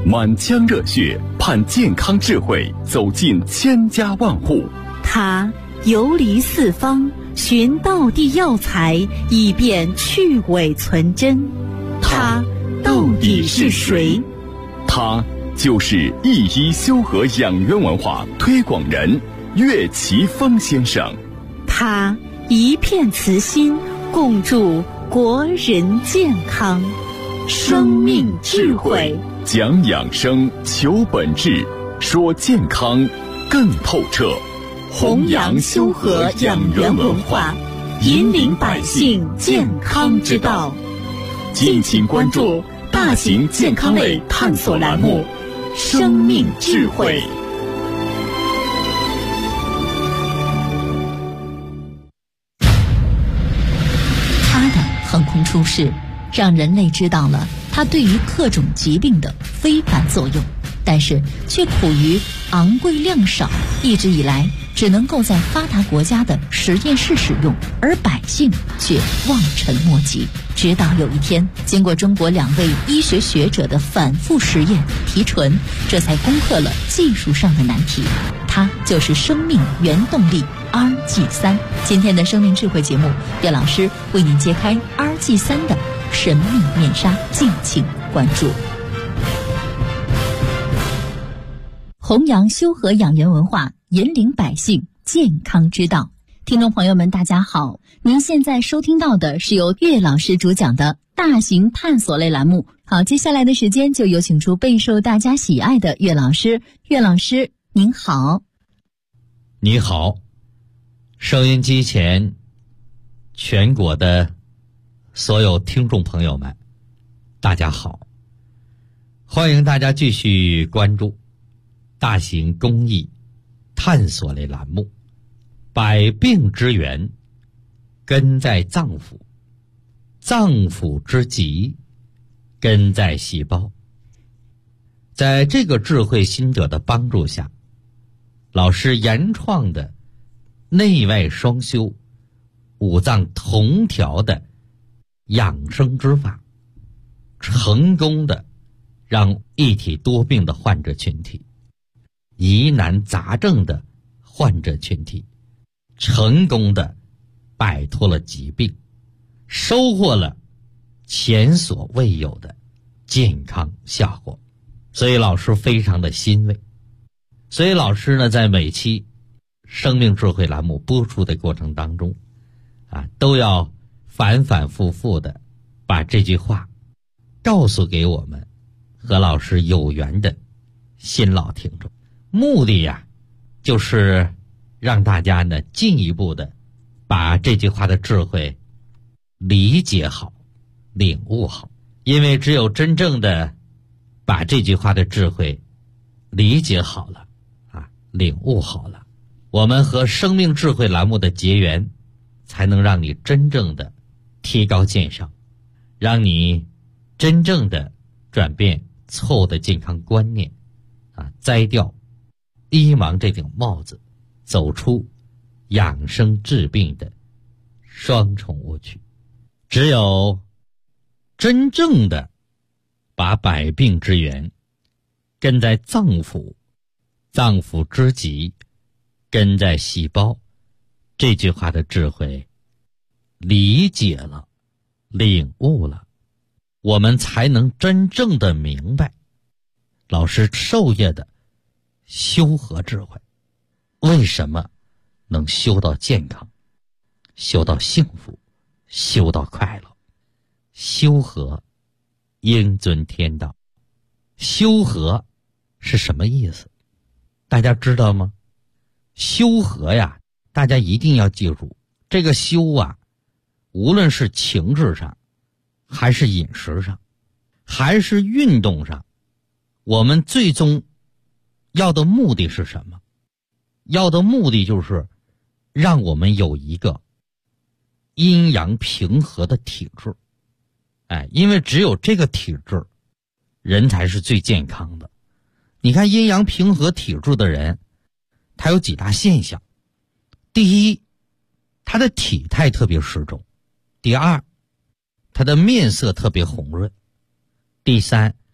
满腔热血盼健康智慧走进千家万户。 他游离四方，寻道地药材，以便去伪存真。他到底是谁？ 他就是一医修和养元文化推广人岳奇峰先生。 他一片慈心，共筑国人健康。生命智慧， 讲养生，求本质，说健康更透彻。 弘扬修和养元文化，引领百姓健康之道。 敬请关注大型健康类探索栏目《生命智慧》。 它的横空出世，让人类知道了它对于各种疾病的非凡作用，但是却苦于昂贵量少，一直以来只能够在发达国家的实验室使用，而百姓却望尘莫及。直到有一天，经过中国2位医学学者的反复实验提纯，这才攻克了技术上的难题。它就是生命原动力 RG3。今天的生命智慧节目，岳老师为您揭开 RG3 的神秘面纱，敬请关注。弘扬修和养元文化，引领百姓健康之道。听众朋友们，大家好，您现在收听到的是由岳老师主讲的大型探索类栏目。好，接下来的时间就有请出备受大家喜爱的岳老师。岳老师您好。 你好，收音机前全国的所有听众朋友们，大家好，欢迎大家继续关注大型公益探索类栏目，百病之源根在脏腑，脏腑之疾根在细胞。在这个智慧心得的帮助下，老师原创的内外双修、五脏同调的养生之法，成功的让一体多病的患者群体、疑难杂症的患者群体成功的摆脱了疾病，收获了前所未有的健康效果。所以老师非常的欣慰。所以老师呢，在每期生命智慧栏目播出的过程当中都要反反复复的把这句话告诉给我们和老师有缘的新老听众，目的就是让大家呢进一步的把这句话的智慧理解好、领悟好。因为只有真正的把这句话的智慧理解好了领悟好了，我们和生命智慧栏目的结缘，才能让你真正的提高健商，让你真正的转变错误的健康观念摘掉医盲这顶帽子，走出养生治病的双重误区。只有真正的把百病之源根在脏腑，脏腑之疾根在细胞，这句话的智慧理解了、领悟了，我们才能真正的明白老师授业的修和智慧，为什么能修到健康、修到幸福、修到快乐。修和应遵天道，修和是什么意思？大家知道吗？修和大家一定要记住，这个修无论是情志上，还是饮食上，还是运动上，我们最终要的目的是什么？要的目的就是让我们有一个阴阳平和的体质。因为只有这个体质，人才是最健康的。你看阴阳平和体质的人，他有几大现象。第一，他的体态特别适中；第二，他的面色特别红润；第三，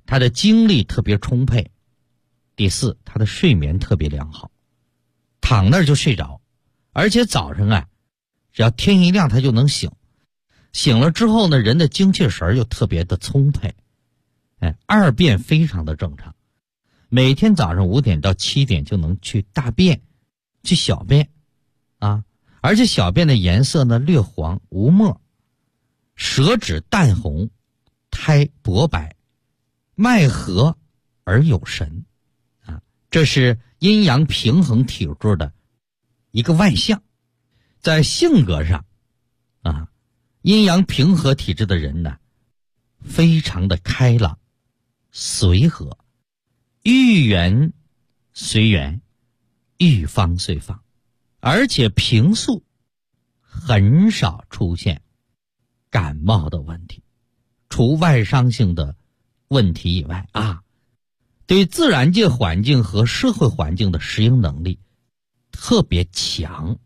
他的精力特别充沛。第四，他的睡眠特别良好，躺那儿就睡着，而且早上啊，只要天一亮他就能醒，醒了之后呢，人的精气神又特别的充沛，二便非常的正常，每天早上5点到7点就能去大便，去小便啊，而且小便的颜色呢略黄无沫，舌质淡红，苔薄白，脉和而有神啊，这是阴阳平衡体质的一个外象。在性格上啊，阴阳平和体质的人呢，非常的开朗随和，遇缘随缘，遇方随方，而且平素很少出现感冒的问题，除外伤性的问题以外啊，对自然界环境和社会环境的适应能力特别强。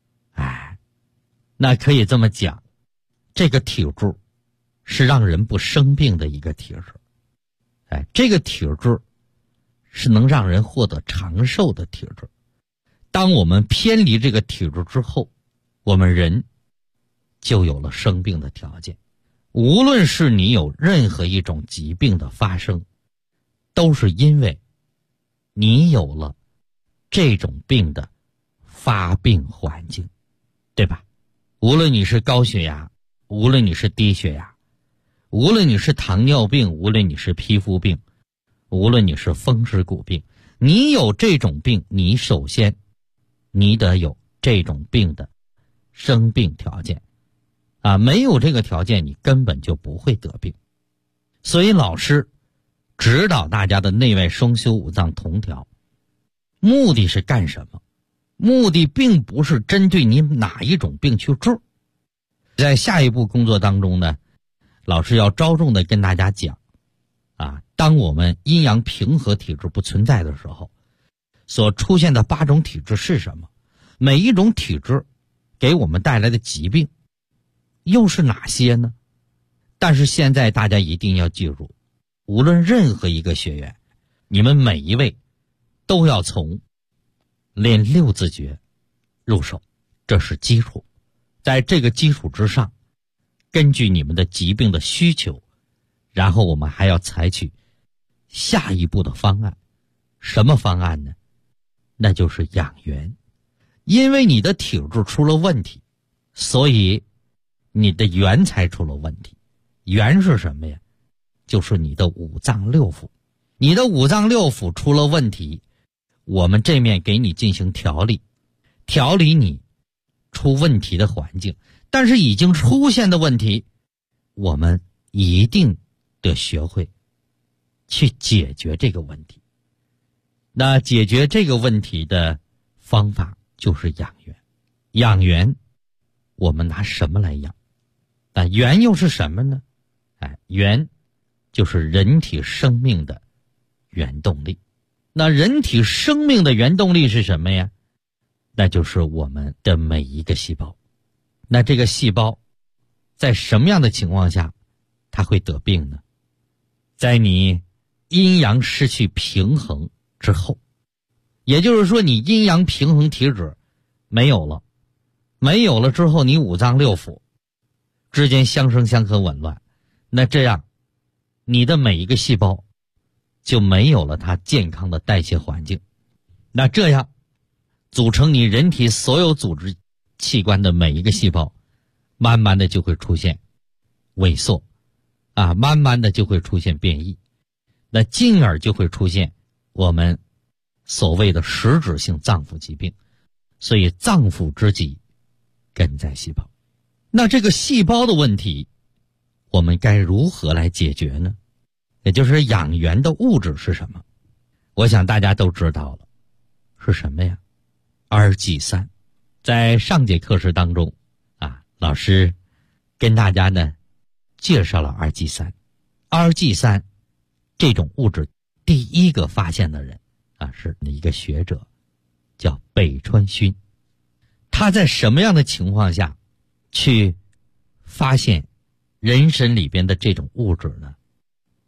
那可以这么讲，这个体质是让人不生病的一个体质。这个体质是能让人获得长寿的体质。当我们偏离这个体质之后，我们人就有了生病的条件。无论是你有任何一种疾病的发生，都是因为你有了这种病的发病环境，对吧？无论你是高血压，无论你是低血压，无论你是糖尿病，无论你是皮肤病，无论你是风湿骨病，你有这种病，你首先你得有这种病的生病条件啊，没有这个条件你根本就不会得病。所以老师指导大家的内外双修五脏同调，目的是干什么？目的并不是针对你哪一种病去治。在下一步工作当中呢，老师要着重的跟大家讲啊，当我们阴阳平和体质不存在的时候，所出现的8种体质是什么？每一种体质给我们带来的疾病又是哪些呢？但是现在大家一定要记住，无论任何一个学员，你们每一位都要从练6字诀入手，这是基础。在这个基础之上，根据你们的疾病的需求，然后我们还要采取下一步的方案。什么方案呢？那就是养元。因为你的体质出了问题，所以你的元才出了问题。元是什么呀？就是你的五脏六腑。你的五脏六腑出了问题，我们这面给你进行调理，调理你出问题的环境。但是已经出现的问题，我们一定得学会去解决这个问题。那解决这个问题的方法就是养元。养元我们拿什么来养？元又是什么呢？元就是人体生命的原动力。那人体生命的原动力是什么呀？那就是我们的每一个细胞。那这个细胞在什么样的情况下它会得病呢？在你阴阳失去平衡之后，也就是说你阴阳平衡体质没有了，没有了之后，你五脏六腑之间相生相克紊乱，那这样你的每一个细胞就没有了它健康的代谢环境。那这样组成你人体所有组织器官的每一个细胞，慢慢的就会出现萎缩啊，慢慢的就会出现变异，那进而就会出现我们所谓的实质性脏腑疾病。所以脏腑之疾根在细胞。那这个细胞的问题我们该如何来解决呢？也就是养元的物质是什么？我想大家都知道了，是什么呀？二剂三。在上节课时当中啊，老师跟大家呢介绍了二剂三。二剂三这种物质第一个发现的人啊，是一个学者叫北川勋。他在什么样的情况下去发现人参里边的这种物质呢？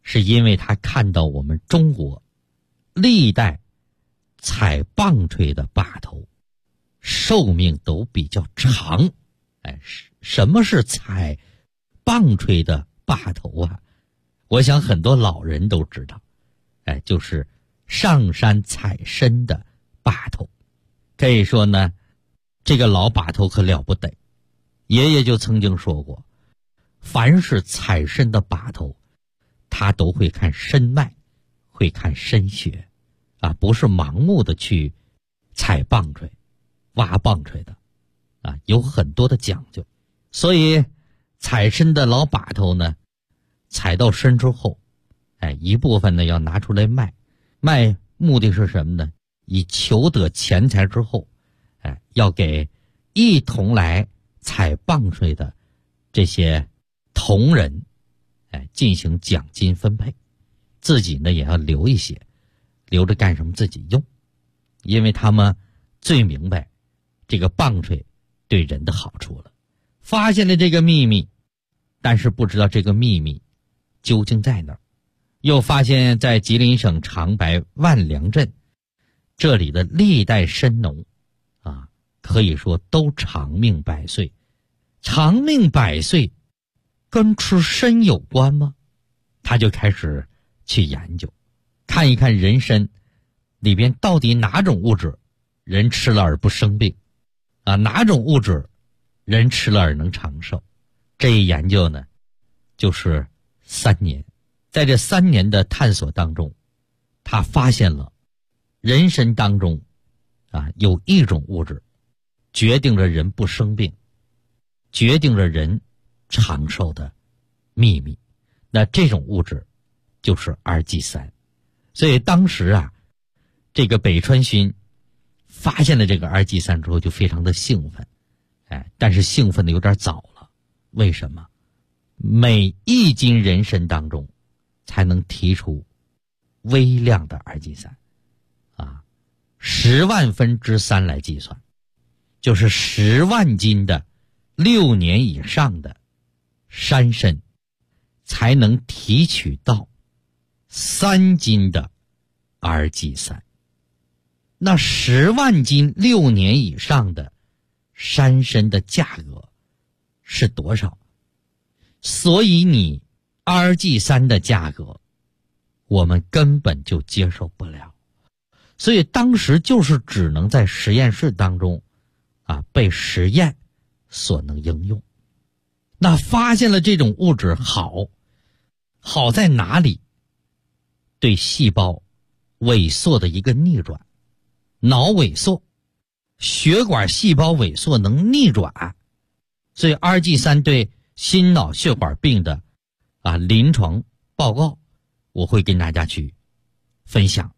是因为他看到我们中国历代采棒槌的把头寿命都比较长。什么是采棒槌的把头啊？我想很多老人都知道，就是上山采参的把头。可以说呢，这个老把头可了不得。爷爷就曾经说过，凡是采参的把头，他都会看参脉，会看参穴，不是盲目的去采棒槌、挖棒槌的，有很多的讲究。所以采参的老把头呢，采到参之后，一部分呢要拿出来卖，卖目的是什么呢？以求得钱财之后，要给一同来采棒槌的这些同仁，进行奖金分配，自己呢也要留一些，留着干什么？自己用，因为他们最明白这个棒槌对人的好处了。发现了这个秘密，但是不知道这个秘密究竟在哪儿。又发现在吉林省长白万良镇，这里的历代参农可以说都长命百岁。长命百岁跟吃参有关吗？他就开始去研究，看一看人参里边到底哪种物质人吃了而不生病，哪种物质人吃了而能长寿。这一研究呢，就是3年。在这3年的探索当中，他发现了人参当中有一种物质决定着人不生病，决定着人长寿的秘密。那这种物质就是二剂三。所以当时这个北川勋发现了这个二剂三之后就非常的兴奋，但是兴奋的有点早了。为什么？每1斤人参当中才能提出微量的二剂三，10万分之3来计算，就是10万斤的6年以上的山参才能提取到3斤的二剂三。那10万斤6年以上的山参的价格是多少？所以你二剂三的价格我们根本就接受不了，所以当时就是只能在实验室当中被实验所能应用。那发现了这种物质好在哪里？对细胞萎缩的一个逆转，脑萎缩，血管细胞萎缩能逆转，所以二剂三对心脑血管病的临床报告我会跟大家去分享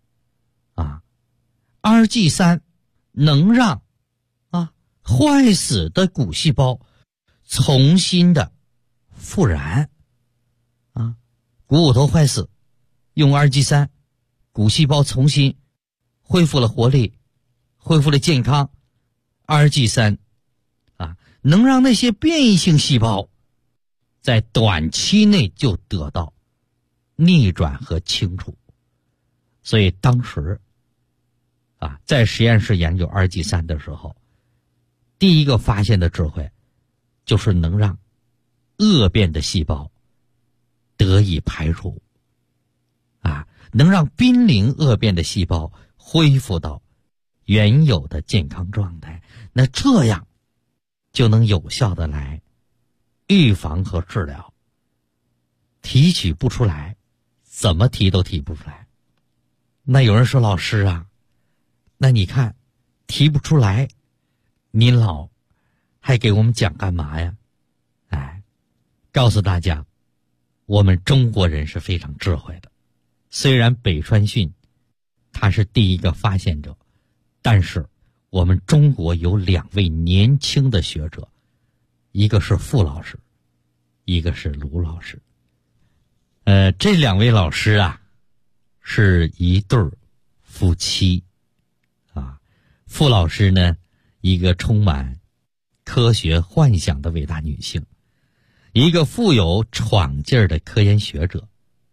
二剂三能让坏死的骨细胞重新的复燃股骨头坏死，用二剂三，骨细胞重新恢复了活力，恢复了健康。二剂三能让那些变异性细胞在短期内就得到逆转和清除。所以当时在实验室研究二剂三的时候，第一个发现的智慧就是能让恶变的细胞得以排除能让濒临恶变的细胞恢复到原有的健康状态。那这样就能有效的来预防和治疗。提取不出来，怎么提都提不出来。那有人说，老师那你看提不出来，您老还给我们讲干嘛呀？告诉大家，我们中国人是非常智慧的。虽然北川逊他是第一个发现者，但是我们中国有2位年轻的学者，一个是傅老师，一个是卢老师。这2位老师是一对夫妻傅老师呢，一个充满科学幻想的伟大女性，一个富有闯劲儿的科研学者。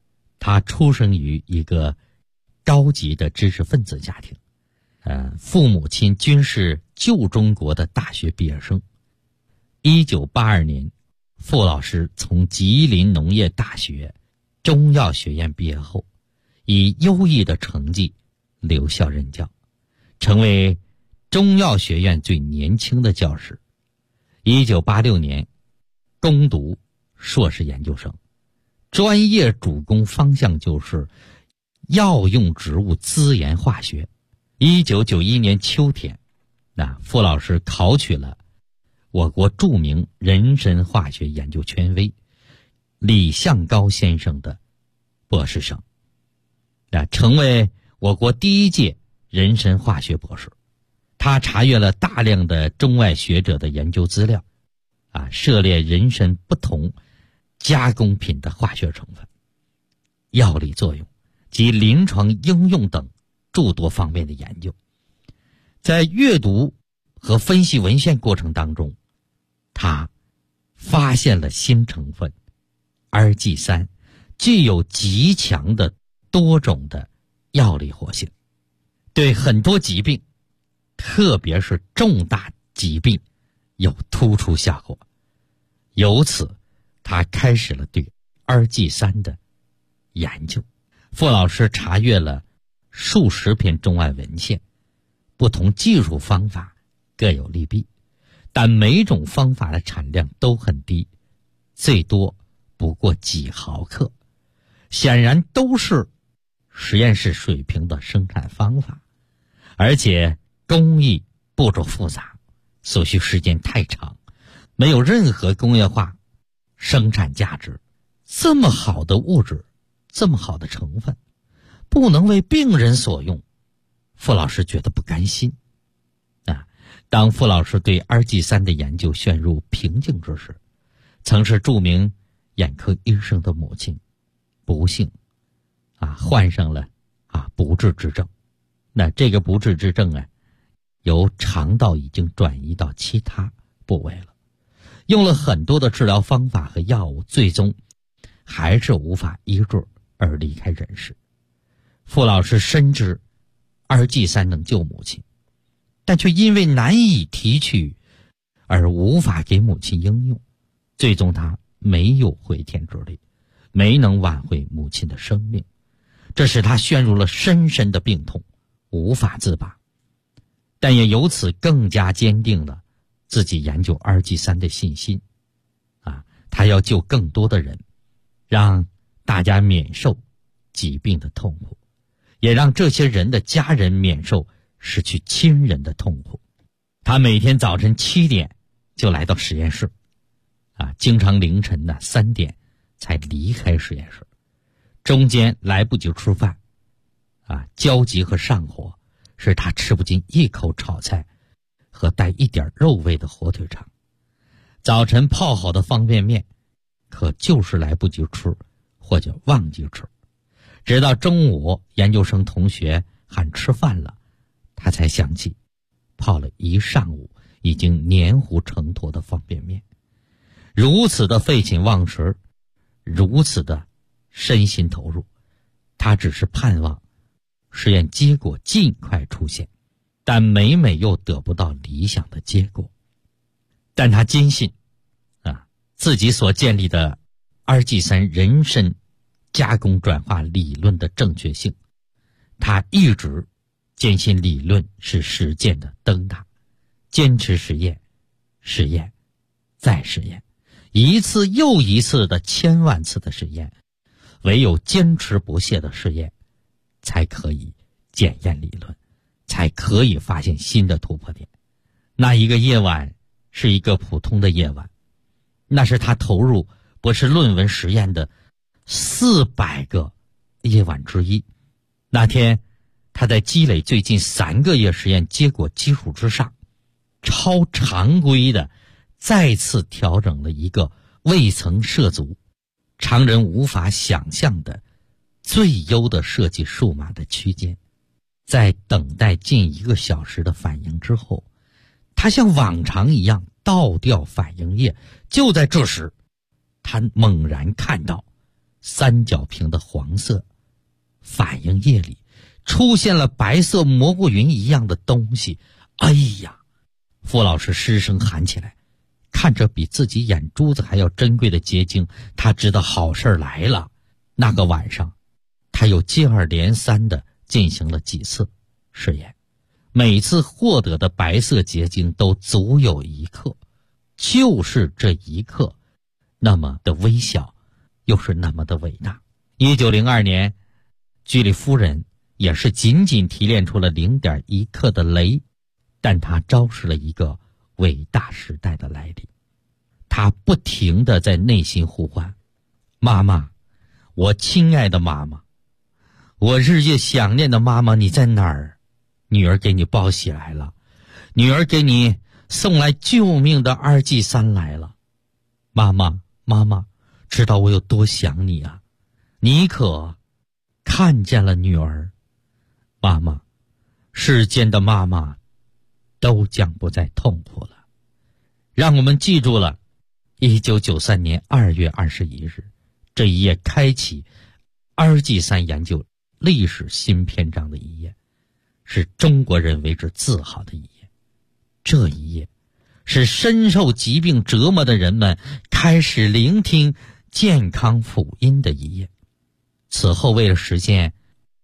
他出生于一个高级的知识分子家庭，父母亲均是旧中国的大学毕业生。1982年，傅老师从吉林农业大学中药学院毕业后，以优异的成绩留校任教，成为中药学院最年轻的教师。1986年攻读硕士研究生，专业主攻方向就是药用植物资源化学。1991年秋天，傅老师考取了我国著名人参化学研究权威李向高先生的博士生，成为我国第一届人参化学博士。他查阅了大量的中外学者的研究资料，涉猎人参不同加工品的化学成分、药理作用及临床应用等诸多方面的研究。在阅读和分析文献过程当中，他发现了新成分Rg3具有极强的多种的药理活性，对很多疾病，特别是重大疾病有突出效果。由此他开始了对Rg3的研究。傅老师查阅了数十篇中外文献，不同技术方法各有利弊，但每种方法的产量都很低，最多不过几毫克，显然都是实验室水平的生产方法，而且工艺步骤复杂，所需时间太长，没有任何工业化生产价值。这么好的物质，这么好的成分，不能为病人所用，傅老师觉得不甘心。当傅老师对Rg3的研究陷入瓶颈之时，曾是著名眼科医生的母亲不幸患上了不治之症。那这个不治之症由肠道已经转移到其他部位了，用了很多的治疗方法和药物，最终还是无法医治而离开人世。傅老师深知Rg3能救母亲，但却因为难以提取而无法给母亲应用，最终他没有回天之力，没能挽回母亲的生命，这使他陷入了深深的病痛，无法自拔。但也由此更加坚定了自己研究Rg3的信心。他要救更多的人，让大家免受疾病的痛苦，也让这些人的家人免受失去亲人的痛苦。他每天早晨7点就来到实验室，经常凌晨3点才离开实验室，中间来不及吃饭，焦急和上火使他吃不进一口炒菜和带一点肉味的火腿肠。早晨泡好的方便面可就是来不及吃或者忘记吃，直到中午研究生同学喊吃饭了，他才想起泡了一上午已经黏糊成坨的方便面。如此的废寝忘食，如此的身心投入，他只是盼望实验结果尽快出现，但每每又得不到理想的结果。但他坚信自己所建立的Rg3人参加工转化理论的正确性。他一直坚信理论是实践的灯塔，坚持实验，实验再实验，一次又一次的千万次的实验，唯有坚持不懈的实验才可以检验理论，才可以发现新的突破点。那一个夜晚是一个普通的夜晚，那是他投入博士论文实验的400个夜晚之一。那天他在积累最近3个月实验结果基础之上，超常规的再次调整了一个未曾涉足、常人无法想象的最优的设计数码的区间。在等待近1个小时的反应之后，他像往常一样倒掉反应页。就在这时，他猛然看到三角形的黄色，反映夜里出现了白色蘑菇云一样的东西。哎呀，傅老师失声喊起来，看着比自己眼珠子还要珍贵的结晶，他知道好事来了。那个晚上，他又接二连三地进行了几次试验，每次获得的白色结晶都足有1克，就是这1克，那么的微小，又是那么的伟大。1902年，居里夫人也是仅仅提炼出了0.1克的镭，但他昭示了一个伟大时代的来临。他不停地在内心呼唤：妈妈，我亲爱的妈妈，我日夜想念的妈妈，你在哪儿？女儿给你报喜来了，女儿给你送来救命的2G3来了。妈妈，妈妈，知道我有多想你啊，你可看见了女儿？妈妈，世间的妈妈都将不再痛苦了。让我们记住了1993年2月21日这一页，开启2G3研究历史新篇章的一页，是中国人为之自豪的一页。这一页是深受疾病折磨的人们开始聆听健康福音的一页。此后，为了实现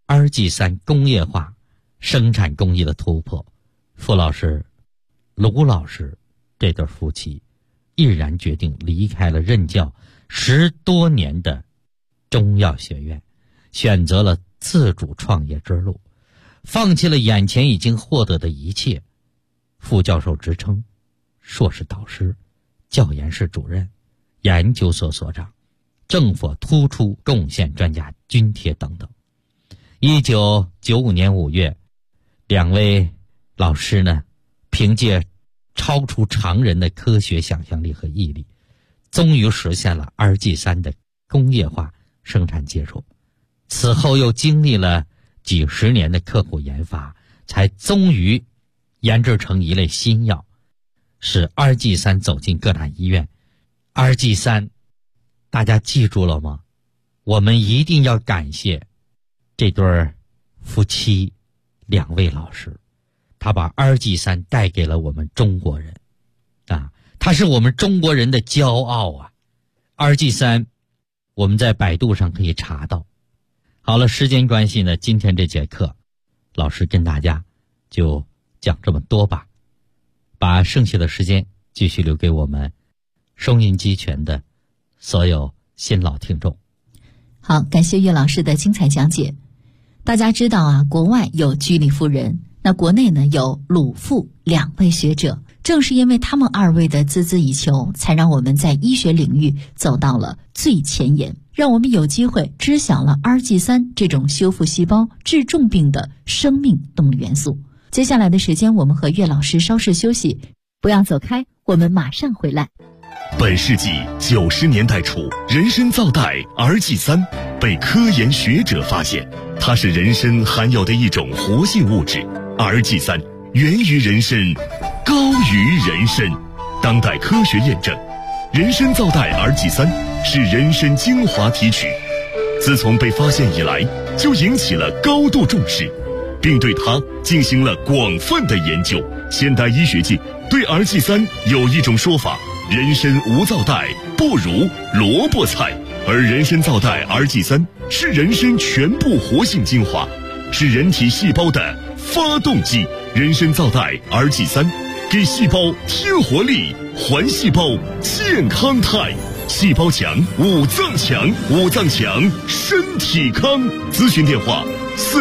2G3工业化生产工艺的突破，傅老师、卢老师这对夫妻毅然决定离开了任教10多年的中药学院，选择了自主创业之路，放弃了眼前已经获得的一切：副教授职称、硕士导师、教研室主任、研究所所长、政府突出贡献专家津贴等等。1995年5月，两位老师呢，凭借超出常人的科学想象力和毅力，终于实现了2G3的工业化生产技术。此后又经历了几十年的刻苦研发，才终于研制成一类新药，使2G3走进各大医院。2G3，大家记住了吗？我们一定要感谢这对夫妻2位老师，他把2G3带给了我们中国人啊，他是我们中国人的骄傲啊。2G3我们在百度上可以查到。好了，时间关系呢，今天这节课老师跟大家就讲这么多吧，把剩下的时间继续留给我们收音机前的所有新老听众。 好，感谢岳老师的精彩讲解。大家知道啊，国外有居里夫人，那国内呢有鲁傅2位学者，正是因为他们2位的孜孜以求，才让我们在医学领域走到了最前沿，让我们有机会知晓了 2G3 这种修复细胞、治重病的生命动力元素。接下来的时间，我们和岳老师稍事休息，不要走开，我们马上回来。 本世纪90年代初，人参皂苷 2G3 被科研学者发现，它是人参含有的一种活性物质。2G3 源于人参，高于人参。当代科学验证，人参皂苷 2G3 是人参精华提取，自从被发现以来，就引起了高度重视，并对它进行了广泛的研究。现代医学界对 2G3 有一种说法：人参无皂苷不如萝卜菜，而人参皂苷 2G3 是人参全部活性精华，是人体细胞的发动机。人参皂苷 2G3 给细胞添活力，还细胞健康态。细胞强，五脏强，五脏强，身体康。咨询电话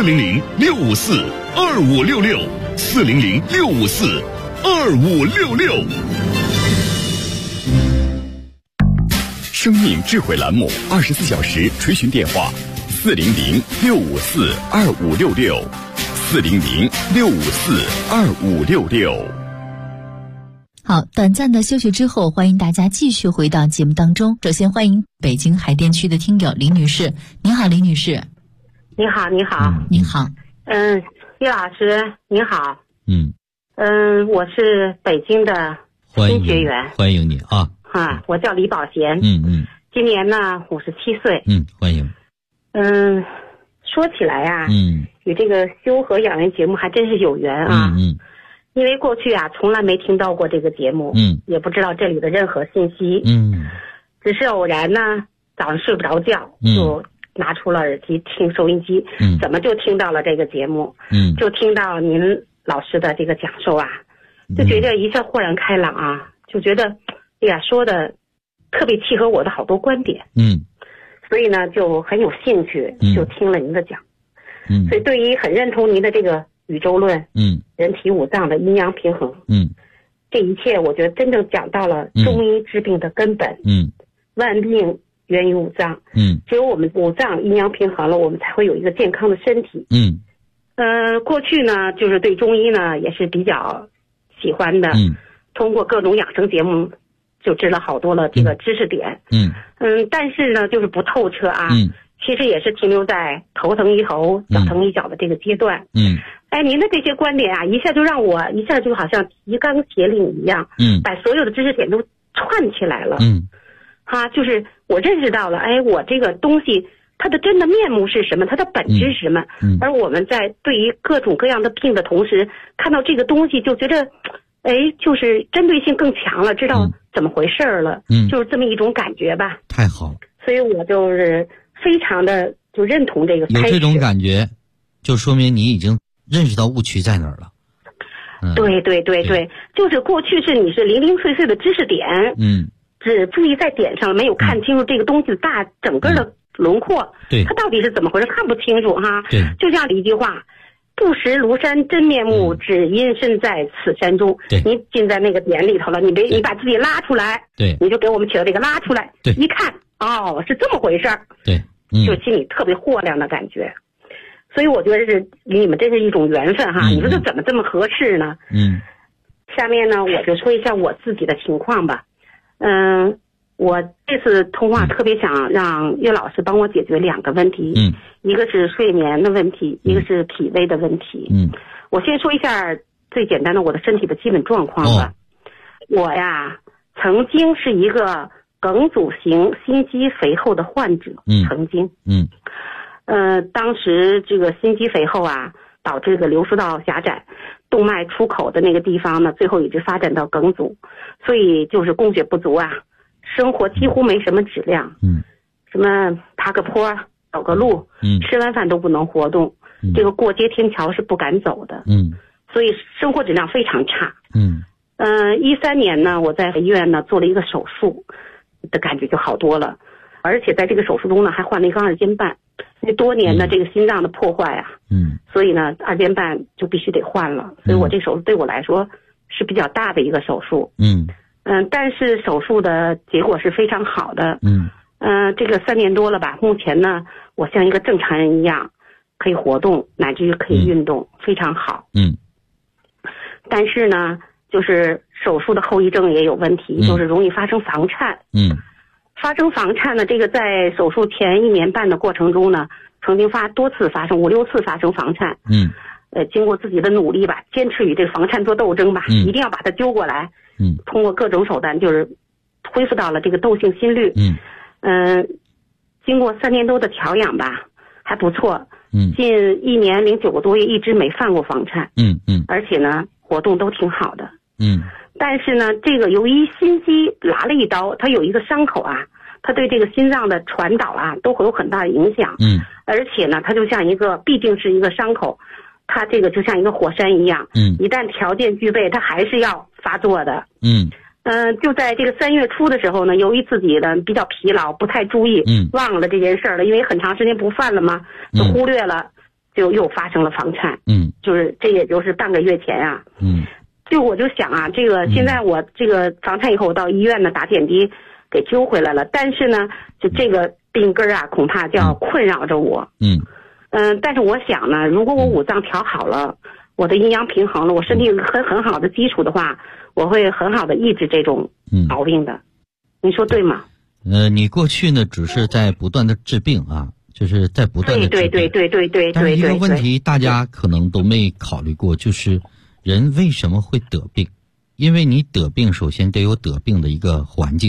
：400-654-2566，400-654-2566。 生命智慧栏目24小时垂询电话：400-654-2566，400-654-2566。 好，短暂的休息之后，欢迎大家继续回到节目当中。首先欢迎北京海淀区的听友李女士。您好，李女士。 你好，你好， 您好。 岳老师，你好。我是北京的新学员。 欢迎你啊。 我叫李宝贤。 今年呢57岁。 欢迎。 说起来啊，与这个修和养元节目还真是有缘啊。因为过去啊从来没听到过这个节目，也不知道这里的任何信息，只是偶然呢早上睡不着觉，就拿出了耳机听收音机，怎么就听到了这个节目，就听到您老师的这个讲授啊，就觉得一下豁然开朗啊，就觉得哎呀说的特别契合我的好多观点，所以呢就很有兴趣，就听了您的讲，所以对于很认同您的这个宇宙论，人体五脏的阴阳平衡，这一切我觉得真正讲到了中医治病的根本，万病源于五脏，只有我们五脏阴阳平衡了，我们才会有一个健康的身体。过去呢就是对中医呢也是比较喜欢的，通过各种养生节目就知道好多了这个知识点，但是呢就是不透彻啊，其实也是停留在头疼医头脚疼医脚的这个阶段。您的这些观点啊，一下就让我一下就好像提纲挈领一样，把所有的知识点都串起来了。就是我认识到了，我这个东西它的真的面目是什么，它的本质是什么，而我们在对于各种各样的病的同时，看到这个东西就觉得就是针对性更强了，知道怎么回事了，就是这么一种感觉吧。 太好了， 所以我就是非常的就认同这个开始。 有这种感觉就说明你已经认识到误区在哪儿了。 对，就是过去是你是零零碎碎的知识点，只注意在点上，没有看清楚这个东西的整个的轮廓，它到底是怎么回事，看不清楚哈。就像一句话，不识庐山真面目，只因身在此山中。你进在那个点里头了，你把自己拉出来，你就给我们起了这个拉出来，一看是这么回事儿，就心里特别豁亮的感觉。所以我觉得是你们真是一种缘分哈。你说这怎么这么合适呢？下面呢我就说一下我自己的情况吧。我这次通话特别想让岳老师帮我解决2个问题，一个是睡眠的问题，一个是脾胃的问题。我先说一下最简单的我的身体的基本状况吧。我呀曾经是一个梗阻型心肌肥厚的患者，曾经当时这个心肌肥厚啊导致这个流输道狭窄，动脉出口的那个地方呢最后一直发展到梗阻，所以就是供血不足啊，生活几乎没什么质量，什么爬个坡走个路，吃完饭都不能活动，这个过街天桥是不敢走的，所以生活质量非常差。13年呢我在医院呢做了一个手术，的感觉就好多了，而且在这个手术中呢还换了一个2尖瓣，因为多年的这个心脏的破坏啊，所以呢2尖瓣就必须得换了，所以我这手术对我来说是比较大的一个手术。但是手术的结果是非常好的。这个3年多了吧，目前呢我像一个正常人一样可以活动，乃至于可以运动，非常好。但是呢就是手术的后遗症也有问题，就是容易发生房颤。发生房颤呢，这个在手术前1年半的过程中呢，曾经多次发生，5、6次发生房颤。经过自己的努力吧，坚持与这个房颤做斗争吧，一定要把它揪过来。通过各种手段，就是恢复到了这个窦性心律。经过3年多的调养吧，还不错。近1年09个多月一直没犯过房颤。而且呢，活动都挺好的。但是呢，这个由于心肌拉了一刀，它有一个伤口啊，它对这个心脏的传导啊都会有很大的影响。而且呢，它就像毕竟是一个伤口，它这个就像一个火山一样。一旦条件具备，它还是要发作的。就在这个3月初的时候呢，由于自己的比较疲劳，不太注意，忘了这件事了，因为很长时间不犯了嘛，就忽略了，就又发生了房颤。就是这也就是半个月前啊。就我就想啊，这个现在我这个房颤以后，我到医院呢打点滴给揪回来了，但是呢，就这个病根啊，恐怕就要困扰着我。但是我想呢，如果我五脏调好了，我的阴阳平衡了，我身体有很好的基础的话，我会很好的抑制这种毛病的。你说对吗？ 你过去呢只是在不断的治病啊，就是在不断的治病。对。但是一个问题大家可能都没考虑过，就是人为什么会得病？因为你得病首先得有得病的一个环境，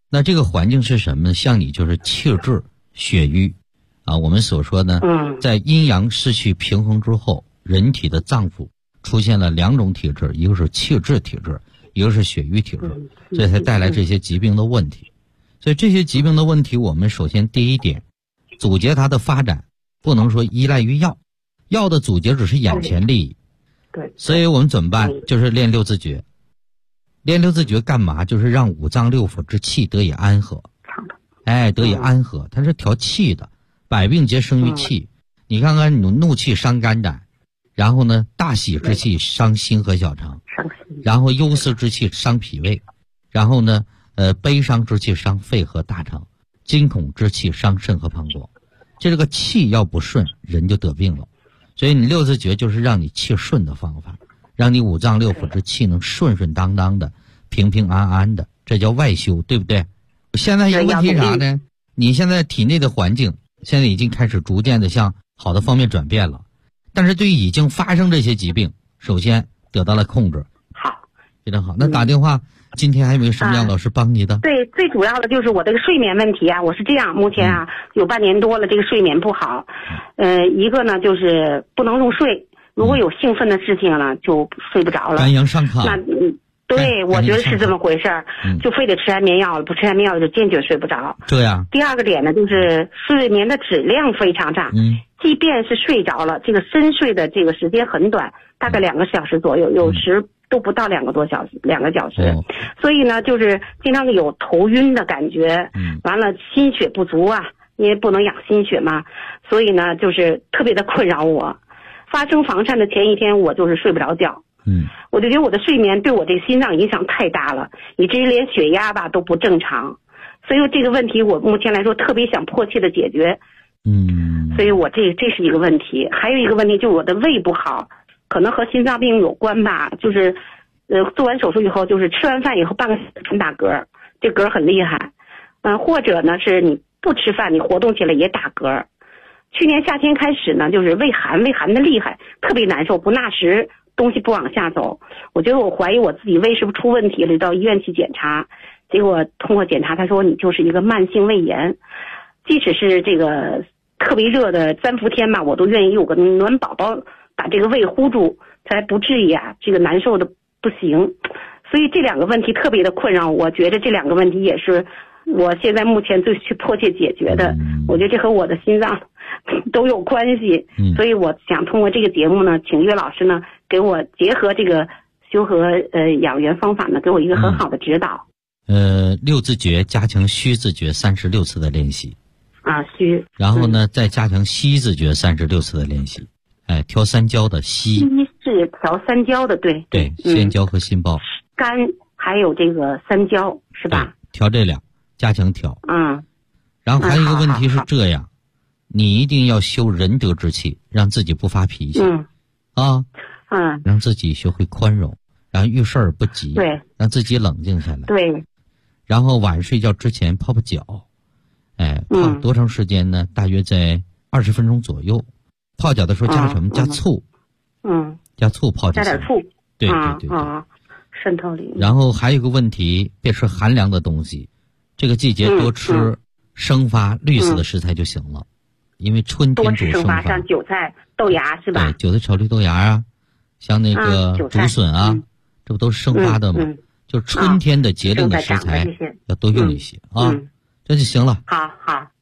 那这个环境是什么呢？像你就是气滞血瘀啊，我们所说呢，在阴阳失去平衡之后，人体的脏腑出现了2种体质，一个是气滞体质，一个是血瘀体质，所以才带来这些疾病的问题。所以这些疾病的问题，我们首先第一点，阻截它的发展，不能说依赖于药，药的阻截只是眼前利益。 对， 所以我们怎么办？就是练六字诀。练六字诀干嘛？就是让五脏六腑之气得以安和。得以安和，它是调气的，百病皆生于气。你看看，你怒气伤肝胆，然后呢，大喜之气伤心和小肠，然后忧思之气伤脾胃，然后呢，悲伤之气伤肺和大肠，惊恐之气伤肾和膀胱。这个气要不顺，人就得病了。所以你六字诀就是让你气顺的方法，让你五脏六腑之气能顺顺当当的、平平安安的，这叫外修，对不对？现在一个问题啥呢？你现在体内的环境现在已经开始逐渐的向好的方面转变了，但是对于已经发生这些疾病，首先得到了控制。 好， 非常好。那打电话，今天还有没有什么样老师帮你的？ 对，最主要的就是我这个睡眠问题啊，我是这样，目前啊有半年多了，这个睡眠不好。一个呢就是不能入睡，如果有兴奋的事情呢就睡不着了。 肝阳上亢。 那对，我觉得是这么回事儿，就非得吃安眠药了，不吃安眠药就坚决睡不着。 对呀。 第二个点呢，就是睡眠的质量非常差。即便是睡着了，这个深睡的这个时间很短，大概2个小时左右，有时都不到2个小时。所以呢，就是经常有头晕的感觉。完了，心血不足啊，因为不能养心血嘛，所以呢，就是特别的困扰我。发生房颤的前一天，我就是睡不着觉。我就觉得我的睡眠对我这个心脏影响太大了，以至于连血压吧都不正常，所以说这个问题我目前来说特别想迫切的解决。所以我这是一个问题。还有一个问题就是我的胃不好，可能和心脏病有关吧，就是做完手术以后，就是吃完饭以后半个小时全打嗝，这嗝很厉害。或者呢是你不吃饭，你活动起来也打嗝。去年夏天开始呢，就是胃寒的厉害，特别难受，不纳食，东西不往下走。我觉得我怀疑我自己胃是不是出问题了，到医院去检查，结果通过检查他说你就是一个慢性胃炎。即使是这个特别热的3伏天吧，我都愿意有个暖宝宝把这个胃护住，才不至于啊这个难受的不行。所以这2个问题特别的困扰我，觉得这2个问题也是我现在目前最去迫切解决的。我觉得这和我的心脏都有关系。所以我想通过这个节目呢，请岳老师呢给我结合这个修和养元方法呢，给我一个很好的指导。 六字诀加强虚字诀36次的练习。 虚。 然后呢，再加强西字诀36次的练习。调三焦的西。 西是调三焦的，对。 对，先焦和心包。 肝还有这个三焦是吧？ 调这俩，加强调。然后还有一个问题是这样，你一定要修仁德之气，让自己不发脾气。让自己学会宽容，然后遇事儿不急， 对， 让自己冷静下来。 对。然后晚上睡觉之前泡泡脚。泡多长时间呢？大约在20分钟左右。泡脚的时候加什么？加醋。加醋泡就行。 加点醋。 对。 渗透力。 然后还有一个问题，别吃寒凉的东西。这个季节多吃生发绿色的食材就行了，因为春天主生发。 像韭菜、豆芽是吧？ 对，韭菜炒绿豆芽啊，像那个竹笋啊，这不都是生发的吗？就春天的节令的食材要多用一些这就行了。 好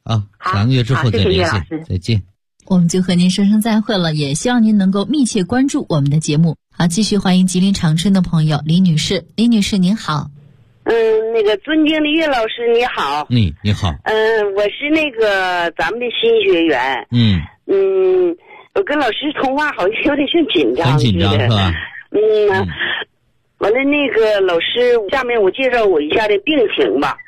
3个月之后再联系，再见。 我们就和您说声再会了，也希望您能够密切关注我们的节目。好，继续欢迎吉林长春的朋友李女士。李女士您好。 那个尊敬的岳老师你好。 你好。 我是那个咱们的新学员。我跟老师通话好像有点像紧张。 很紧张是吧？ 完了那个老师，下面我介绍我一下的病情吧。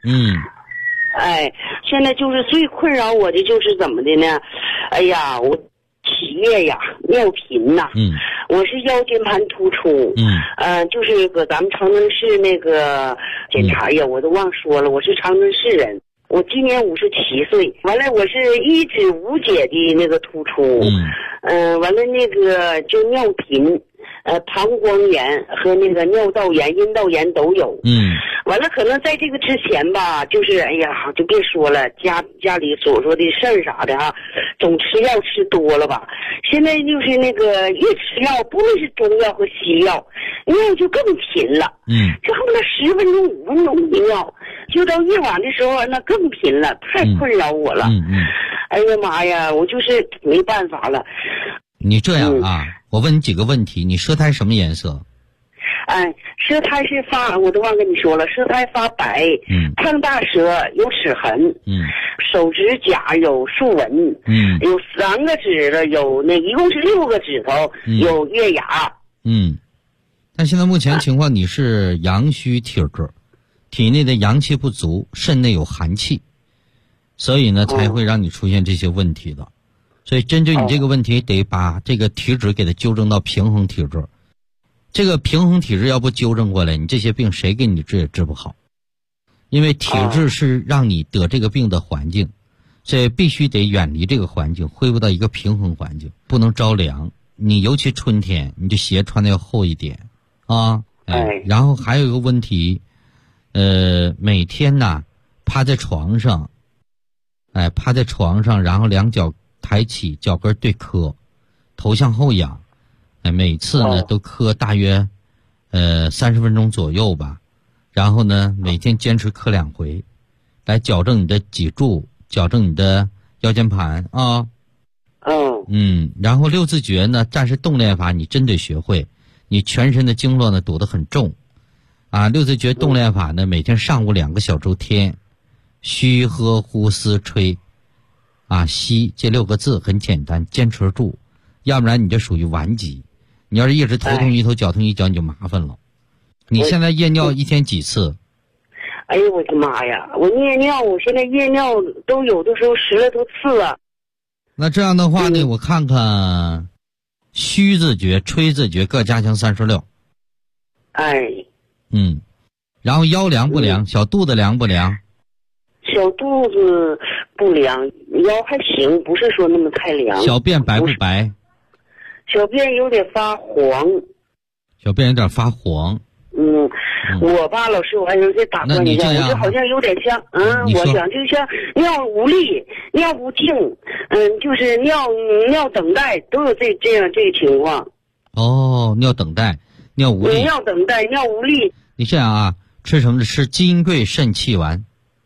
现在就是最困扰我的就是怎么的呢？哎呀，我起夜呀，尿频呐。我是腰间盘突出。就是搁咱们长春市那个检查呀，我都忘说了，我是长春市人。我今年57岁，完了我是一直无解的那个突出。完了那个就尿频。 膀胱炎和那个尿道炎、阴道炎都有。完了可能在这个之前吧，就是哎呀，就别说了，家里所说的事儿啥的啊，总吃药吃多了吧。现在就是那个越吃药，不论是中药和西药，尿就更频了。就恨不得10分钟、5分钟的尿，就到夜晚的时候那更频了，太困扰我了。哎呀妈呀，我就是没办法了。 你这样啊，我问你几个问题，你舌苔什么颜色？ 舌苔是我都忘跟你说了，舌苔发白，胖大舌，有齿痕，手指甲有竖纹，有3个指头，有一共是6个指头，有月牙。 但现在目前情况你是阳虚体质，体内的阳气不足，肾内有寒气，所以呢才会让你出现这些问题的。所以针对你这个问题，得把这个体质给它纠正到平衡体质。这个平衡体质要不纠正过来，你这些病谁给你治也治不好。因为体质是让你得这个病的环境，所以必须得远离这个环境，恢复到一个平衡环境，不能着凉。你尤其春天，你这鞋穿的要厚一点啊。然后还有一个问题，每天呢趴在床上，然后两脚抬起，脚跟对磕，头向后仰，每次呢都磕大约30分钟左右吧。然后呢每天坚持磕2回，来矫正你的脊柱，矫正你的腰间盘啊。然后6字诀呢，战士动练法你真得学会，你全身的经络呢堵得很重啊。6字诀动练法呢，每天上午2个小周天，虚喝呼吸吹啊，吸这6个字很简单，坚持住，要不然你这属于顽疾。你要是一直头痛一头脚痛一脚，你就麻烦了。你现在夜尿一天几次？ 哎呦我的妈呀，我夜尿，我现在夜尿都有的时候10来多次啊。 那这样的话呢，我看看虚字诀、吹字诀各加强36。然后腰凉不凉？小肚子凉不凉？ 小肚子不凉，腰还行，不是说那么太凉。 小便白不白？ 小便有点发黄。 小便有点发黄。 我吧，老师，我还是再打断一下，我这好像有点像，我想就像尿无力、尿不尽，就是尿等待，都有这样这个情况。 尿等待、尿无力。 尿等待、尿无力。 你这样啊，吃什么？吃金匮肾气丸。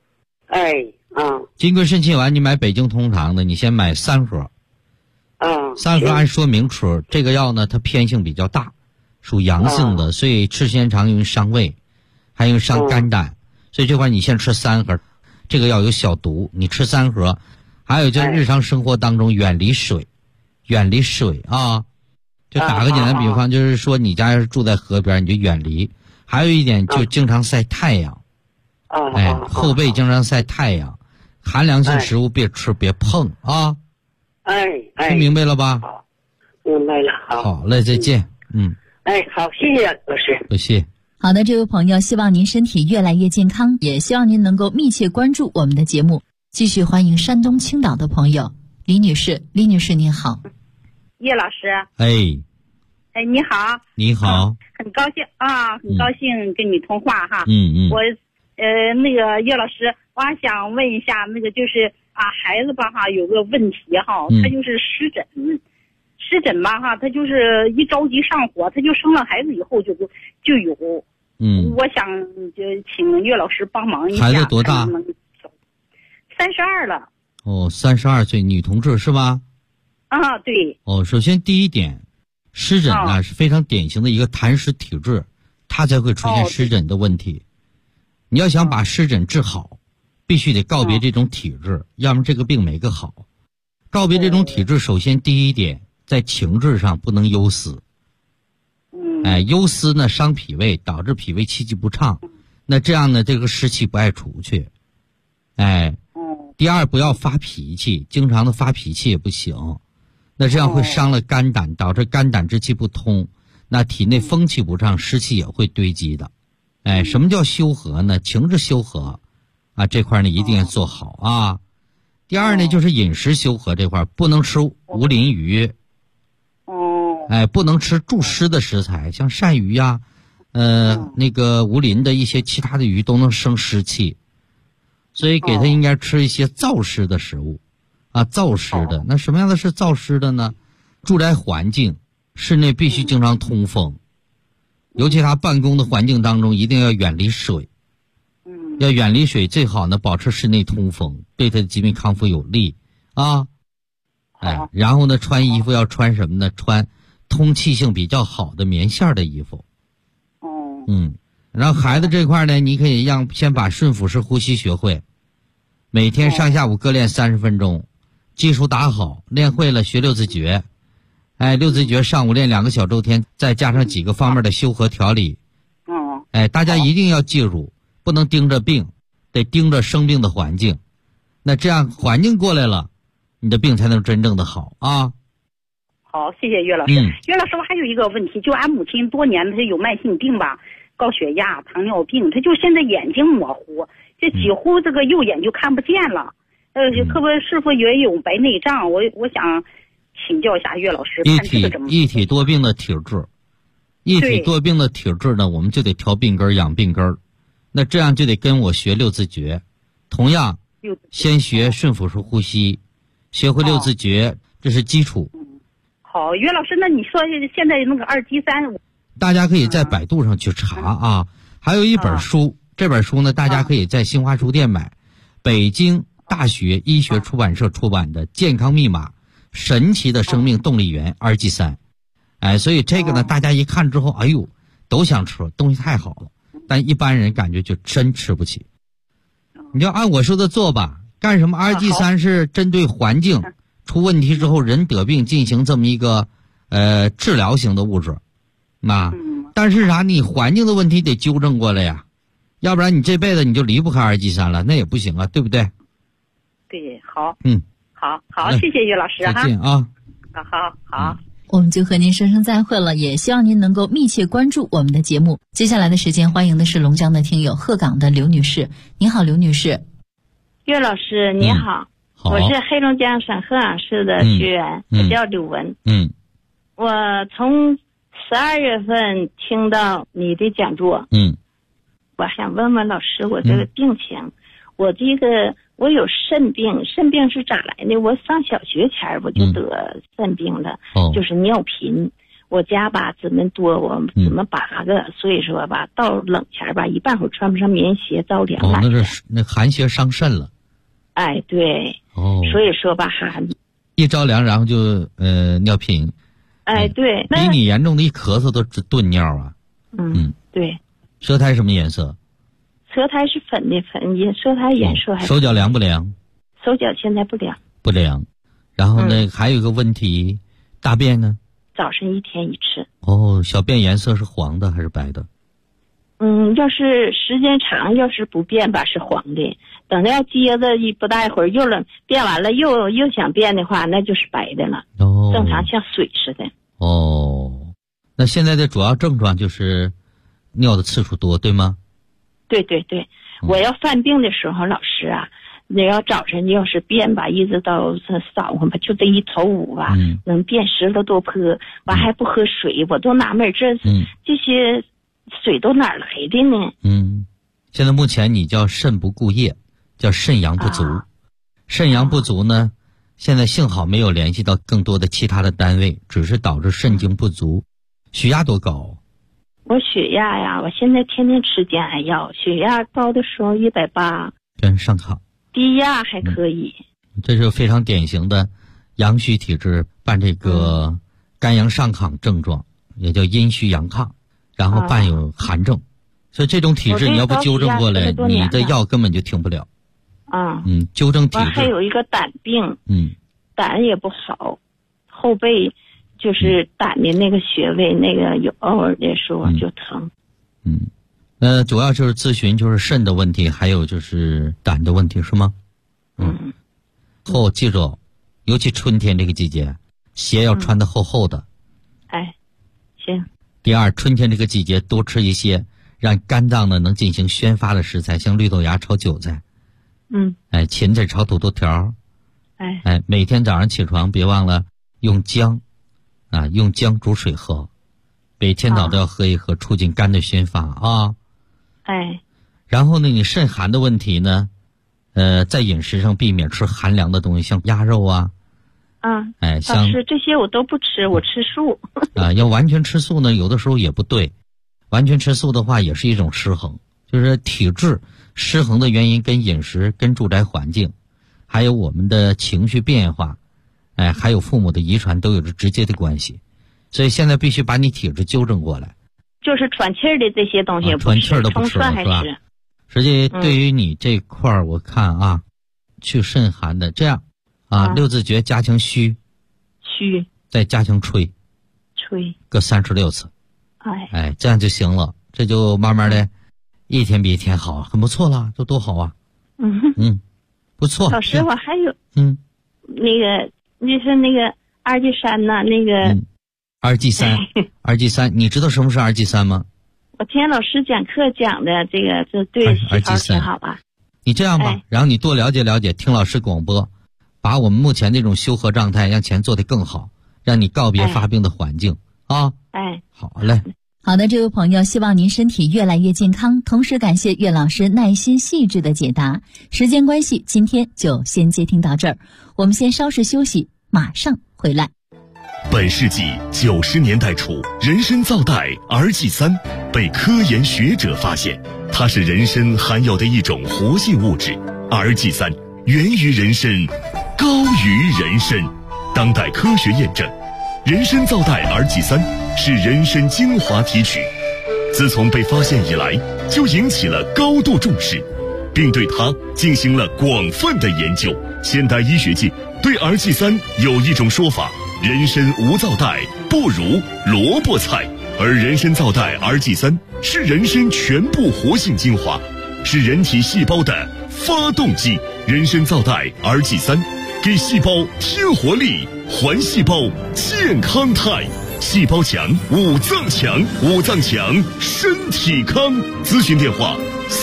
金匮肾气丸，你买北京通堂的，你先买3盒。3盒按说明书，这个药呢，它偏性比较大。属阳性的，所以吃时间长容易伤胃，还容易伤肝胆，所以这块你先吃3盒，这个药有小毒，你吃3盒。还有就是日常生活当中远离水啊，就打个简单比方，就是说你家要是住在河边，你就远离。还有一点就经常晒太阳，后背经常晒太阳，寒凉性食物别吃别碰啊。听明白了吧？ 明白了。 好嘞，再见。 好，谢谢老师。 不谢。 好的，这位朋友，希望您身体越来越健康，也希望您能够密切关注我们的节目。继续欢迎山东青岛的朋友李女士。李女士您好。 叶老师。你好。 你好。 很高兴啊，很高兴跟你通话哈。我那个叶老师，我还想问一下，那个就是孩子吧哈，有个问题哈，他就是湿疹吧哈，他就是一着急上火，他就生了孩子以后就有。我想就请岳老师帮忙一下。 孩子多大 ？32了。 32岁，女同志是吧？ 对。 首先第一点，湿疹呢是非常典型的一个痰湿体质，它才会出现湿疹的问题。你要想把湿疹治好，必须得告别这种体质，要么这个病没个好。告别这种体质，首先第一点，在情志上不能忧思。忧思呢伤脾胃，导致脾胃气机不畅，那这样呢这个湿气不爱出去。第二，不要发脾气，经常的发脾气也不行，那这样会伤了肝胆，导致肝胆之气不通，那体内风气不畅，湿气也会堆积的。什么叫修和呢？情志修和这块呢一定要做好啊。第二呢就是饮食修和这块，不能吃无鳞鱼。 不能吃助湿的食材，像鳝鱼呀，那个无鳞的一些其他的鱼都能生湿气，所以给他应该吃一些燥湿的食物，燥湿的。那什么样的是燥湿的呢？住宅环境室内必须经常通风，尤其他办公的环境当中一定要远离水，要远离水，最好呢保持室内通风，对他的疾病康复有利啊。然后呢，穿衣服要穿什么呢？穿通气性比较好的棉线的衣服。然后孩子这块呢，你可以先把顺腹式呼吸学会，每天上下午各练30分钟，基础打好，练会了学6字诀。6字诀上午练2个小周天，再加上几个方面的修和调理。大家一定要记住，不能盯着病，得盯着生病的环境。那这样环境过来了，你的病才能真正的好啊。 好，谢谢岳老师。岳老师，我还有一个问题，就俺母亲多年她有慢性病吧，高血压、糖尿病，她就现在眼睛模糊，这几乎这个右眼就看不见了。特别师傅也有白内障，我想请教一下岳老师，看这个怎么一体多病的体质。一体多病的体质呢，我们就得调病根养病根，那这样就得跟我学6字诀。同样先学顺腹式呼吸，学会6字诀，这是基础。 好，岳老师，那你说现在那个2级3， 大家可以在百度上去查啊。还有一本书，这本书呢，大家可以在新华书店买，北京大学医学出版社出版的《健康密码：神奇的生命动力源2级3》。所以这个呢，大家一看之后，哎呦，都想吃，东西太好了。但一般人感觉就真吃不起。你就按我说的做吧。干什么？2级3是针对环境出问题之后人得病进行这么一个治疗型的物质，但是啥？你环境的问题得纠正过来呀，要不然你这辈子你就离不开2级3了，那也不行啊，对不对？ 对，好，好，谢谢岳老师再见啊。 好。 我们就和您说声再会了，也希望您能够密切关注我们的节目。接下来的时间，欢迎的是龙江的听友鹤岗的刘女士。你好，刘女士。 岳老师你好，我是黑龙江省鹤岗市的学员，我叫刘文。我从12月份听到你的讲座，我想问问老师，我这个病情，我有肾病，肾病是咋来的？我上小学前我就得肾病了，就是尿频。我家吧姊妹多，我姊妹8个，所以说吧，到冷前吧，一半会穿不上棉鞋，着凉了。 那寒邪伤肾了。 对。所以说吧， 一着凉，然后就尿频。 对。 比你严重的一咳嗽都顿尿啊。 对。 舌苔什么颜色？ 舌苔是粉的，舌苔颜色还。 手脚凉不凉？ 手脚现在不凉。 不凉。然后呢，还有一个问题，大便呢？ 早晨1天1次。 小便颜色是黄的还是白的？ 要是时间长，要是不变吧是黄的，等到接着不大一会儿又了，变完了又想变的话，那就是白的了。正常像水似的。 那现在的主要症状就是尿的次数多，对吗？ 对，我要犯病的时候，老师啊，你要早晨要是便吧，一直到早上吧，就这一头午吧，能便10来多泼，完还不喝水，我都纳闷这些水都哪儿来的呢？ 现在目前你叫肾不固液，叫肾阳不足。肾阳不足呢，现在幸好没有联系到更多的其他的单位，只是导致肾精不足。血压多高？ 我血压呀，我现在天天吃降压药，血压高的时候180， 跟上炕。 低压还可以。 这是非常典型的阳虚体质伴这个肝阳上亢症状，也叫阴虚阳亢，然后伴有寒症。所以这种体质你要不纠正过来，你的药根本就停不了。纠正体质。 还有一个胆病，胆也不好，后背就是胆的那个穴位，那个有偶尔的时候就疼。 主要就是咨询就是肾的问题，还有就是胆的问题，是吗？记住，尤其春天这个季节，鞋要穿得厚厚的。 行。 第二，春天这个季节多吃一些让肝脏呢能进行宣发的食材，像绿豆芽炒韭菜。芹菜炒土豆条。每天早上起床别忘了用姜， 啊，用姜煮水喝，每天早都要喝一喝，促进肝的宣发啊。 哎。 然后呢，你肾寒的问题呢，在饮食上避免吃寒凉的东西，像鸭肉啊。哎，像老师这些我都不吃，我吃素。 要完全吃素呢，有的时候也不对。完全吃素的话，也是一种失衡，就是体质失衡的原因跟饮食、跟住宅环境，还有我们的情绪变化，还有父母的遗传都有着直接的关系。所以现在必须把你体质纠正过来。 就是喘气儿的这些东西， 喘气儿的不吃了，是吧？实际对于你这块儿，我看啊，去肾寒的这样六字诀加强虚，再加强吹，各36次。哎，这样就行了，这就慢慢的，一天比一天好，很不错了，这多好啊！不错。 老师，我还有那个你说那个二级山呢，那个二级三，你知道什么是二级三吗？ 我听老师讲课讲的这个，这对二级三挺好吧？ 你这样吧，然后你多了解了解，听老师广播，把我们目前这种修和状态让前做得更好，让你告别发病的环境啊！好嘞。 好的，这位朋友，希望您身体越来越健康，同时感谢岳老师耐心细致的解答。时间关系，今天就先接听到这儿，我们先稍事休息，马上回来。 本世纪90年代初，人参皂苷儿剂3被科研学者发现，它是人参含有的一种活性物质。儿剂3源于人参，高于人参。当代科学验证，人参皂苷儿剂3是人参精华提取，自从被发现以来，就引起了高度重视，并对它进行了广泛的研究。现代医学界对儿剂3有一种说法：人参无皂苷，不如萝卜菜。而人参皂苷儿剂3是人参全部活性精华，是人体细胞的发动机。人参皂苷儿剂3给细胞添活力，还细胞健康态。细胞强，五脏强，五脏强，身体康。咨询电话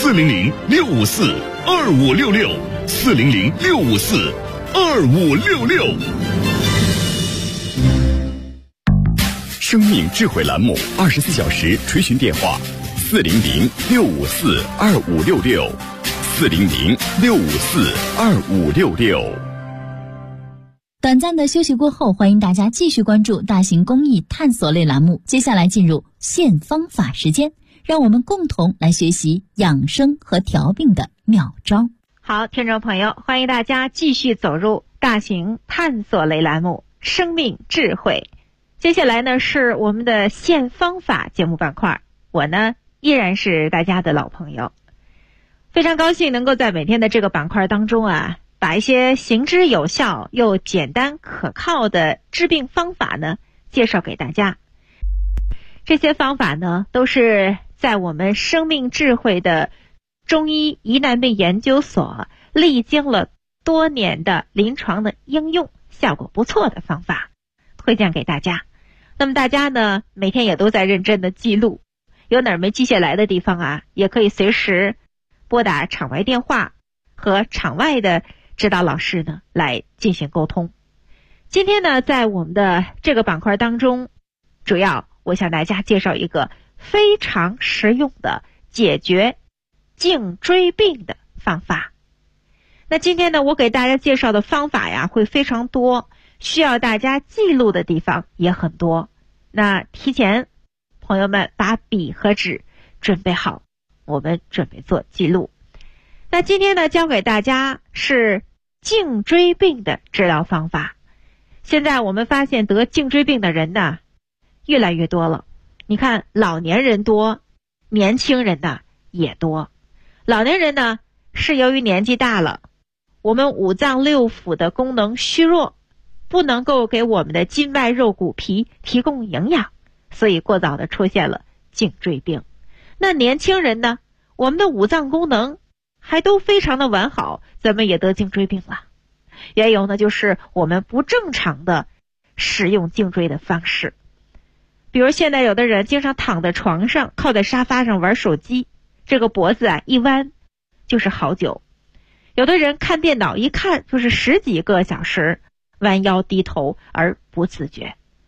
：400-654-2566，400-654-2566。 生命智慧栏目24小时垂询电话：400-654-2566，400-654-2566。 短暂的休息过后，欢迎大家继续关注大型公益探索类栏目。接下来进入现方法时间，让我们共同来学习养生和调病的妙招。 好，听众朋友，欢迎大家继续走入大型探索类栏目生命智慧。接下来呢是我们的现方法节目板块，我呢依然是大家的老朋友，非常高兴能够在每天的这个板块当中把一些行之有效又简单可靠的治病方法呢介绍给大家。这些方法呢都是在我们生命智慧的中医疑难病研究所历经了多年的临床的应用，效果不错的方法推荐给大家。那么大家呢每天也都在认真的记录，有哪儿没记下来的地方也可以随时拨打场外电话和场外的指导老师呢来进行沟通。今天呢在我们的这个板块当中，主要我向大家介绍一个非常实用的解决颈椎病的方法。那今天呢我给大家介绍的方法会非常多，需要大家记录的地方也很多。那提前朋友们把笔和纸准备好，我们准备做记录。那今天呢教给大家是颈椎病的治疗方法。现在我们发现得颈椎病的人呢越来越多了，你看老年人多，年轻人呢也多。老年人呢是由于年纪大了，我们五脏六腑的功能虚弱，不能够给我们的筋脉肉骨皮提供营养，所以过早的出现了颈椎病。那年轻人呢，我们的五脏功能还都非常的完好，怎么也得颈椎病了？缘由呢就是我们不正常的使用颈椎的方式。比如现在有的人经常躺在床上，靠在沙发上玩手机，这个脖子一弯就是好久。有的人看电脑一看就是10几个小时，弯腰低头而不自觉。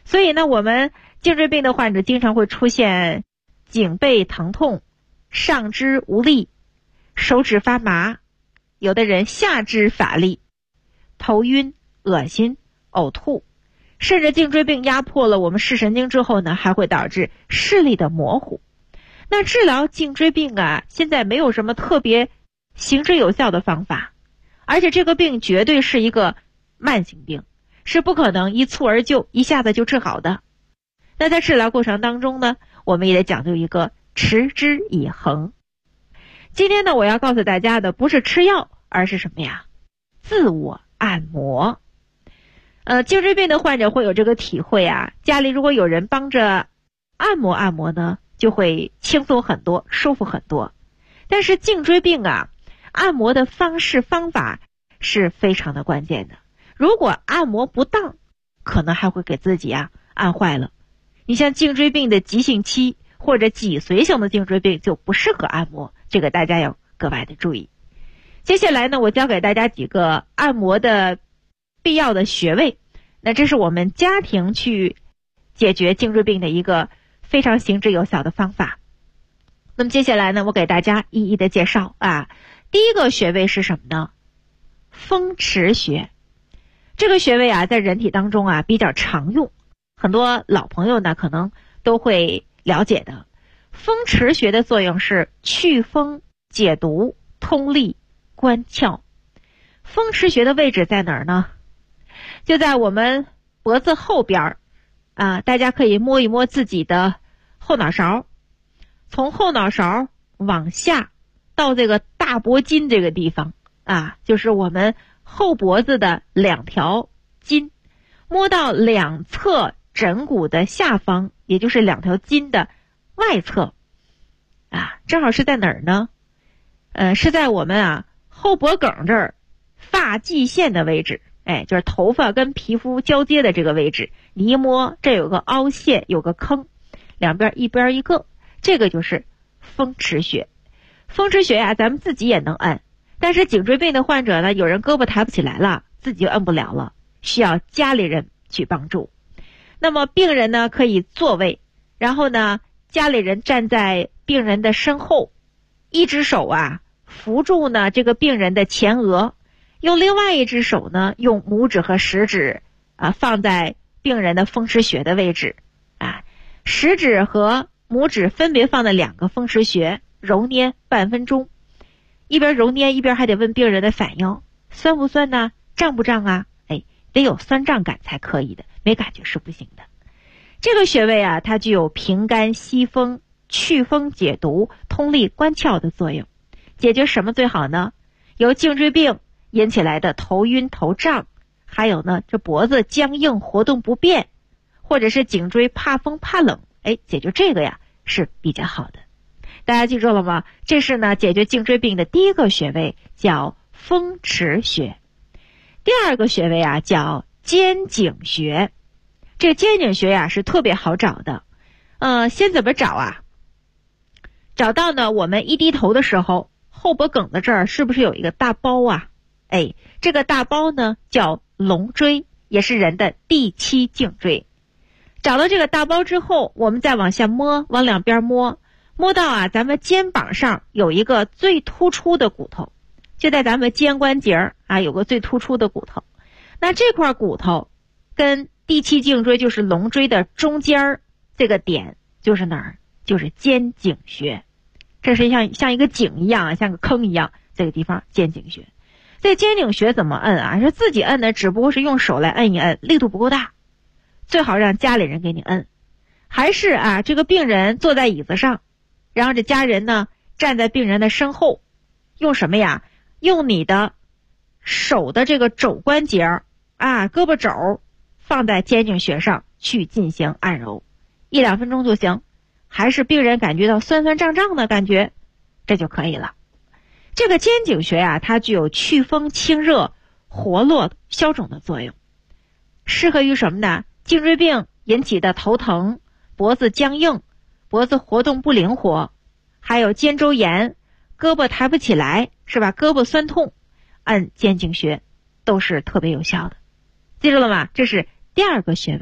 所以呢，我们颈椎病的患者经常会出现颈背疼痛、上肢无力、手指发麻，有的人下肢乏力、头晕、恶心、呕吐，甚至颈椎病压迫了我们视神经之后呢，还会导致视力的模糊。那治疗颈椎病啊，现在没有什么特别行之有效的方法，而且这个病绝对是一个慢性病，是不可能一蹴而就，一下子就治好的。那在治疗过程当中呢，我们也得讲究一个持之以恒。今天呢，我要告诉大家的不是吃药，而是什么呀？自我按摩。颈椎病的患者会有这个体会啊，家里如果有人帮着按摩按摩呢，就会轻松很多，舒服很多。但是颈椎病啊，按摩的方式方法是非常的关键的。如果按摩不当，可能还会给自己按坏了。你像颈椎病的急性期或者脊髓型的颈椎病就不适合按摩，这个大家要格外的注意。接下来呢，我教给大家几个按摩的必要的穴位。那这是我们家庭去解决颈椎病的一个非常行之有效的方法。那么接下来呢，我给大家一一的介绍啊。第一个穴位是什么呢？风池穴。这个穴位啊，在人体当中啊比较常用，很多老朋友呢可能都会了解的。风池穴的作用是祛风、解毒、通利、关窍。风池穴的位置在哪儿呢？就在我们脖子后边大家可以摸一摸自己的后脑勺，从后脑勺往下到这个大脖筋这个地方就是我们后脖子的两条筋，摸到两侧枕骨的下方，也就是两条筋的外侧正好是在哪儿呢？是在我们后脖梗这儿发际线的位置，就是头发跟皮肤交接的这个位置。你一摸，这有个凹陷，有个坑，两边一边一个，这个就是风池穴。风池穴咱们自己也能按，但是颈椎病的患者呢，有人胳膊抬不起来了，自己就按不了了，需要家里人去帮助。那么病人呢，可以坐位，然后呢，家里人站在病人的身后，一只手扶住呢这个病人的前额，用另外一只手呢，用拇指和食指放在病人的风池穴的位置食指和拇指分别放在两个风池穴，揉捏半分钟。一边揉捏一边还得问病人的反应，酸不酸呢？胀不胀得有酸胀感才可以的，没感觉是不行的。这个穴位它具有平肝息风、祛风解毒、通利关窍的作用。解决什么最好呢？由颈椎病引起来的头晕头胀，还有呢这脖子僵硬活动不便，或者是颈椎怕风怕冷，解决这个是比较好的。大家记住了吗？这是呢解决颈椎病的第一个穴位，叫风池穴。第二个穴位叫肩颈穴。这个肩颈穴是特别好找的。先怎么找找到呢，我们一低头的时候，后脖梗的这儿是不是有一个大包这个大包呢叫龙椎，也是人的第七颈椎。找到这个大包之后，我们再往下摸，往两边摸到咱们肩膀上有一个最突出的骨头，就在咱们肩关节有个最突出的骨头。那这块骨头跟第七颈椎就是龙椎的中间这个点就是哪儿？就是肩颈穴。这是像一个井一样像个坑一样，这个地方肩颈穴。这肩颈穴怎么摁是自己摁的，只不过是用手来摁一摁，力度不够大，最好让家里人给你摁。还是这个病人坐在椅子上，然后这家人呢站在病人的身后，用什么用你的手的这个肘关节胳膊肘放在肩颈穴上去进行按揉，1-2分钟就行。还是病人感觉到酸酸胀胀的感觉，这就可以了。这个肩颈穴它具有祛风清热、活络消肿的作用，适合于什么呢？颈椎病引起的头疼、脖子僵硬、脖子活动不灵活，还有肩周炎、胳膊抬不起来，是吧？胳膊酸痛，按肩颈穴都是特别有效的。记住了吗？这是第二个穴位，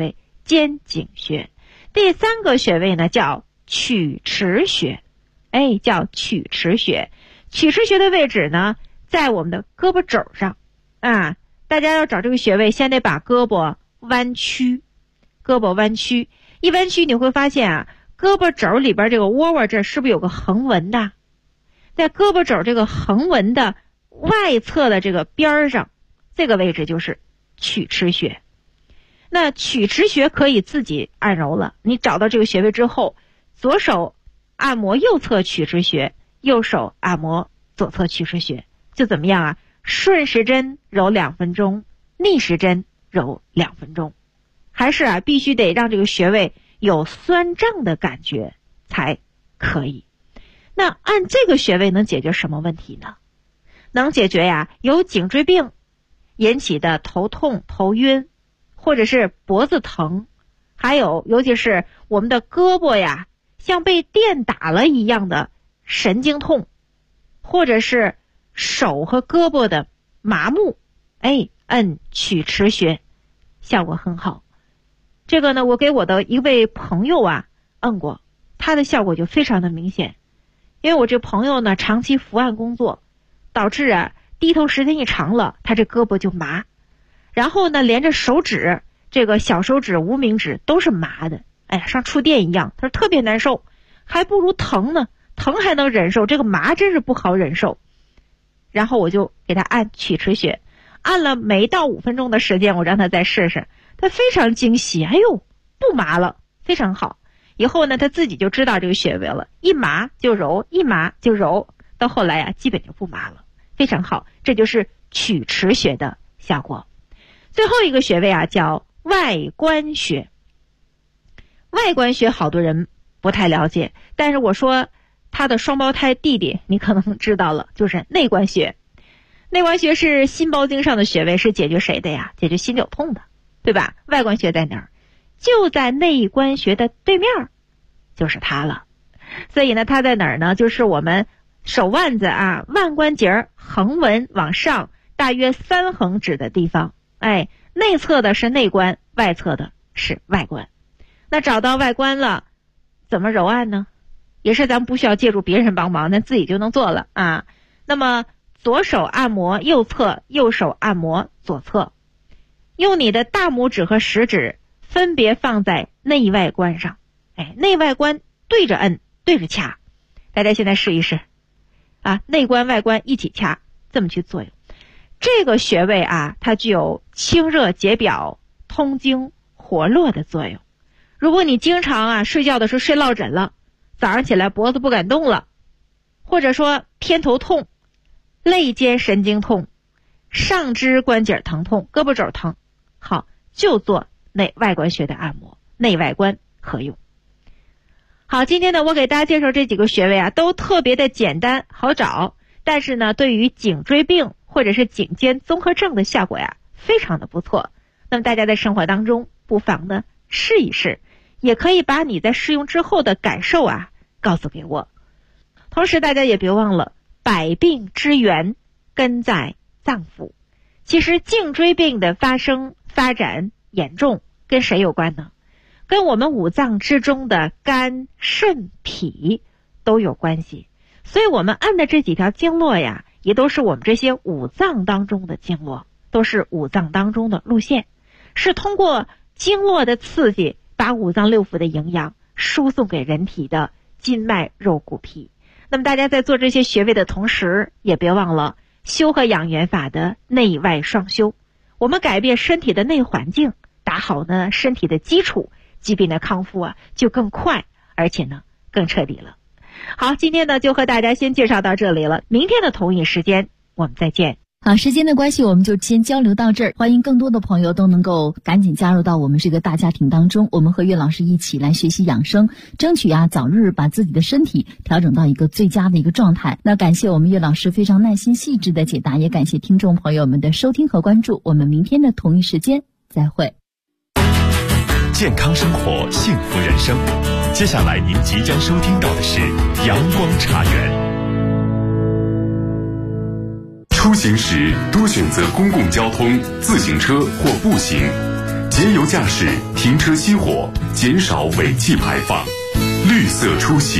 肩颈穴。第3个穴位呢叫曲池穴，叫曲池穴。曲池穴的位置呢在我们的胳膊肘上啊。大家要找这个穴位，先得把胳膊弯曲，一弯曲你会发现啊，胳膊肘里边这个窝窝这是不是有个横纹的？在胳膊肘这个横纹的外侧的这个边上，这个位置就是曲池穴。那曲池穴可以自己按揉了，你找到这个穴位之后，左手按摩右侧曲池穴，右手按摩左侧曲池穴，就怎么样啊？顺时针揉2分钟，逆时针揉2分钟。还是啊，必须得让这个穴位有酸胀的感觉才可以。那按这个穴位能解决什么问题呢？能解决呀，有颈椎病引起的头痛、头晕，或者是脖子疼，还有尤其是我们的胳膊呀，像被电打了一样的神经痛，或者是手和胳膊的麻木，按曲池穴效果很好。这个呢，我给我的一位朋友啊按过，他的效果就非常的明显。因为我这朋友呢长期伏案工作，导致啊低头时间一长了，他这胳膊就麻，然后呢连着手指，这个小手指、无名指都是麻的，像触电一样，他说特别难受，还不如疼呢，疼还能忍受，这个麻真是不好忍受。然后我就给他按曲池穴，按了没到5分钟的时间，我让他再试试，他非常惊喜，不麻了，非常好。以后呢他自己就知道这个穴位了，一麻就揉，一麻就揉，到后来啊基本就不麻了，非常好。这就是曲池穴的效果。最后一个穴位啊叫外关穴。外关穴好多人不太了解，但是我说他的双胞胎弟弟你可能知道了，就是内关穴。内关穴是心包经上的穴位，是解决谁的呀？解决心绞痛的，对吧？外关穴在哪儿？就在内关穴的对面，就是它了。所以呢它在哪儿呢？就是我们手腕子啊腕关节横纹往上大约3横指的地方，内侧的是内关，外侧的是外关。那找到外关了，怎么揉按呢？也是咱们不需要借助别人帮忙，那自己就能做了啊。那么左手按摩右侧，右手按摩左侧，用你的大拇指和食指分别放在内外关上，内外关对着摁，对着掐。大家现在试一试啊，内关外关一起掐，这么去作用。这个穴位啊，它具有清热解表、通经活络的作用。如果你经常啊睡觉的时候睡落枕了，早上起来脖子不敢动了，或者说偏头痛、肋间神经痛、上肢关节疼痛、胳膊肘疼，好，就做内外关穴的按摩，内外关合用。好，今天呢我给大家介绍这几个穴位啊，都特别的简单好找，但是呢对于颈椎病或者是颈肩综合症的效果呀非常的不错。那么大家在生活当中不妨呢试一试，也可以把你在试用之后的感受啊告诉给我。同时大家也别忘了，百病之源根在脏腑。其实颈椎病的发生发展严重跟谁有关呢？跟我们五脏之中的肝、肾、脾都有关系。所以我们按的这几条经络呀，也都是我们这些五脏当中的经络，都是五脏当中的路线，是通过经络的刺激，把五脏六腑的营养输送给人体的筋脉肉骨皮。那么大家在做这些穴位的同时，也别忘了修和养元法的内外双修。我们改变身体的内环境，打好呢身体的基础，疾病的康复啊就更快，而且呢更彻底了。好，今天呢就和大家先介绍到这里了，明天的同一时间我们再见。 好，时间的关系我们就先交流到这儿，欢迎更多的朋友都能够赶紧加入到我们这个大家庭当中，我们和岳老师一起来学习养生，争取早日把自己的身体调整到一个最佳的一个状态。那感谢我们岳老师非常耐心细致的解答，也感谢听众朋友们的收听和关注，我们明天的同一时间再会。 健康生活，幸福人生。接下来您即将收听到的是阳光茶园。出行时多选择公共交通、自行车或步行， 节油驾驶，停车熄火，减少尾气排放，绿色出行。